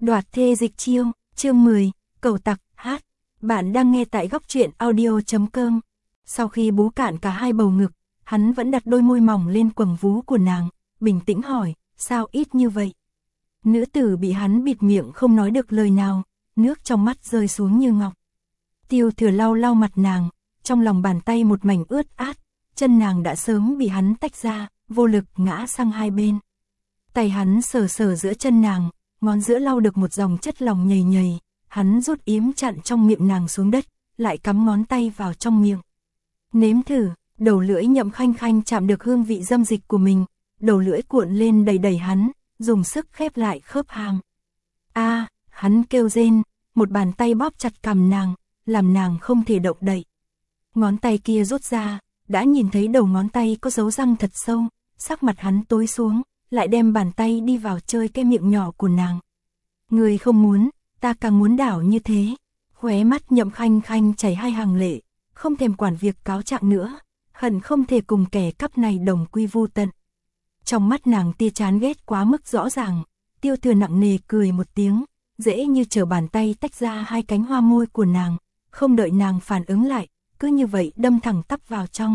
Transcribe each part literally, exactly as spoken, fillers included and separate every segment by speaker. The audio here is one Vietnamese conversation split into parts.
Speaker 1: Đoạt thê dịch chiêu, chương mười, cầu tặc, hát. Bạn đang nghe tại góc truyện audio.com. Sau khi bú cạn cả hai bầu ngực, hắn vẫn đặt đôi môi mỏng lên quầng vú của nàng, bình tĩnh hỏi, sao ít như vậy? Nữ tử bị hắn bịt miệng không nói được lời nào, nước trong mắt rơi xuống như ngọc. Tiêu Thừa lau lau mặt nàng, trong lòng bàn tay một mảnh ướt át, chân nàng đã sớm bị hắn tách ra, vô lực ngã sang hai bên. Tay hắn sờ sờ giữa chân nàng, ngón giữa lau được một dòng chất lỏng nhầy nhầy, hắn rút yếm chặn trong miệng nàng xuống đất, lại cắm ngón tay vào trong miệng. Nếm thử, đầu lưỡi Nhậm Khanh Khanh chạm được hương vị dâm dịch của mình, đầu lưỡi cuộn lên đầy đầy hắn, dùng sức khép lại khớp hàm. A, à, hắn kêu rên, một bàn tay bóp chặt cằm nàng, làm nàng không thể động đậy. Ngón tay kia rút ra, đã nhìn thấy đầu ngón tay có dấu răng thật sâu, sắc mặt hắn tối xuống, lại đem bàn tay đi vào chơi cái miệng nhỏ của nàng. Người không muốn, ta càng muốn đảo như thế. Khóe mắt Nhậm Khanh Khanh chảy hai hàng lệ, không thèm quản việc cáo trạng nữa, hận không thể cùng kẻ cắp này đồng quy vu tận. Trong mắt nàng tia chán ghét quá mức rõ ràng, Tiêu Thừa nặng nề cười một tiếng, dễ như trở bàn tay tách ra hai cánh hoa môi của nàng, không đợi nàng phản ứng lại, cứ như vậy đâm thẳng tắp vào trong.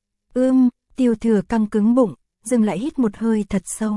Speaker 1: Ưm, Tiêu Thừa căng cứng bụng, dừng lại hít một hơi thật sâu.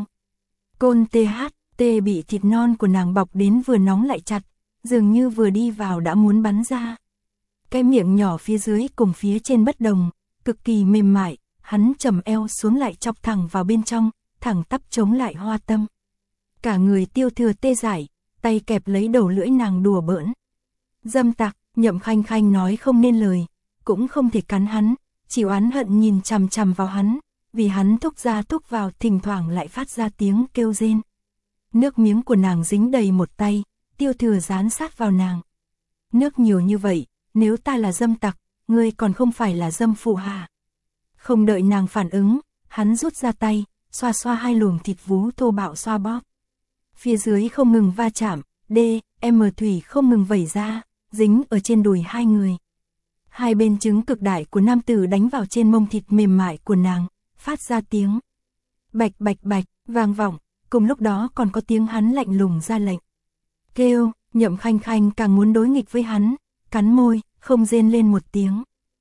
Speaker 1: Côn tê hát, tê bị thịt non của nàng bọc đến vừa nóng lại chặt, dường như vừa đi vào đã muốn bắn ra. Cái miệng nhỏ phía dưới cùng phía trên bất đồng, cực kỳ mềm mại, hắn trầm eo xuống lại chọc thẳng vào bên trong, thẳng tắp chống lại hoa tâm. Cả người Tiêu Thừa tê dại, tay kẹp lấy đầu lưỡi nàng đùa bỡn. Dâm tặc, Nhậm Khanh Khanh nói không nên lời, cũng không thể cắn hắn, chỉ oán hận nhìn chằm chằm vào hắn, vì hắn thúc ra thúc vào thỉnh thoảng lại phát ra tiếng kêu rên. Nước miếng của nàng dính đầy một tay, Tiêu Thừa dán sát vào nàng. Nước nhiều như vậy, nếu ta là dâm tặc, ngươi còn không phải là dâm phụ hả? Không đợi nàng phản ứng, hắn rút ra tay, xoa xoa hai luồng thịt vú thô bạo xoa bóp. Phía dưới không ngừng va chạm, đê, em thủy không ngừng vẩy ra, dính ở trên đùi hai người. Hai bên trứng cực đại của nam tử đánh vào trên mông thịt mềm mại của nàng, phát ra tiếng bạch bạch bạch, vang vọng, cùng lúc đó còn có tiếng hắn lạnh lùng ra lệnh. Kêu, Nhậm Khanh Khanh càng muốn đối nghịch với hắn, cắn môi, không rên lên một tiếng.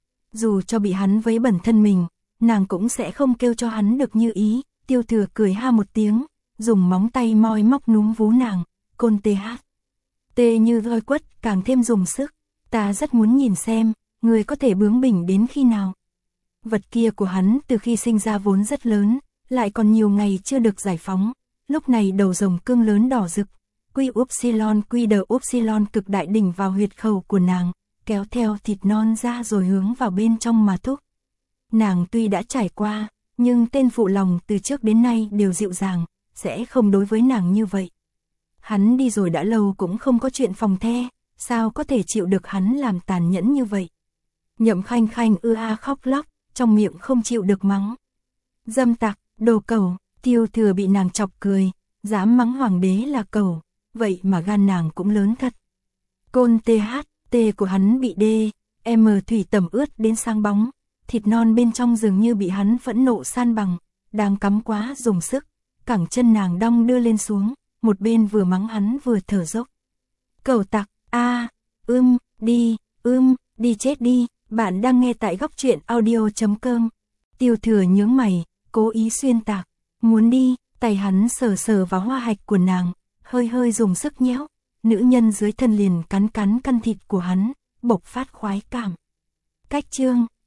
Speaker 1: Dù cho bị hắn vấy bẩn thân mình, nàng cũng sẽ không kêu cho hắn được như ý. Tiêu Thừa cười ha một tiếng, dùng móng tay moi móc núm vú nàng, côn tê hát. Tê như roi quất, càng thêm dùng sức. Ta rất muốn nhìn xem, người có thể bướng bỉnh đến khi nào. Vật kia của hắn từ khi sinh ra vốn rất lớn, lại còn nhiều ngày chưa được giải phóng. Lúc này đầu rồng cương lớn đỏ rực, quy upsilon quy đờ upsilon cực đại đỉnh vào huyệt khẩu của nàng, kéo theo thịt non ra rồi hướng vào bên trong mà thúc. Nàng tuy đã trải qua, nhưng tên phụ lòng từ trước đến nay đều dịu dàng, sẽ không đối với nàng như vậy. Hắn đi rồi đã lâu cũng không có chuyện phòng the, sao có thể chịu được hắn làm tàn nhẫn như vậy. Nhậm Khanh Khanh ư a khóc lóc, trong miệng không chịu được mắng. Dâm tặc, đồ cẩu. Tiêu Thừa bị nàng chọc cười, dám mắng hoàng đế là cẩu, vậy mà gan nàng cũng lớn thật. Côn tê hát, tê của hắn bị đê, em thủy tẩm ướt đến sang bóng, thịt non bên trong dường như bị hắn phẫn nộ san bằng, đang cắm quá dùng sức, cẳng chân nàng đong đưa lên xuống, một bên vừa mắng hắn vừa thở dốc. Cẩu tặc, a, ưm, đi, ưm, đi chết đi, bạn đang nghe tại góc truyện audio.com. Tiêu Thừa nhướng mày, cố ý xuyên tạc. Muốn đi, tay hắn sờ sờ vào hoa hạch của nàng, hơi hơi dùng sức nhéo, nữ nhân dưới thân liền cắn cắn căn thịt của hắn, bộc phát khoái cảm. Cách chương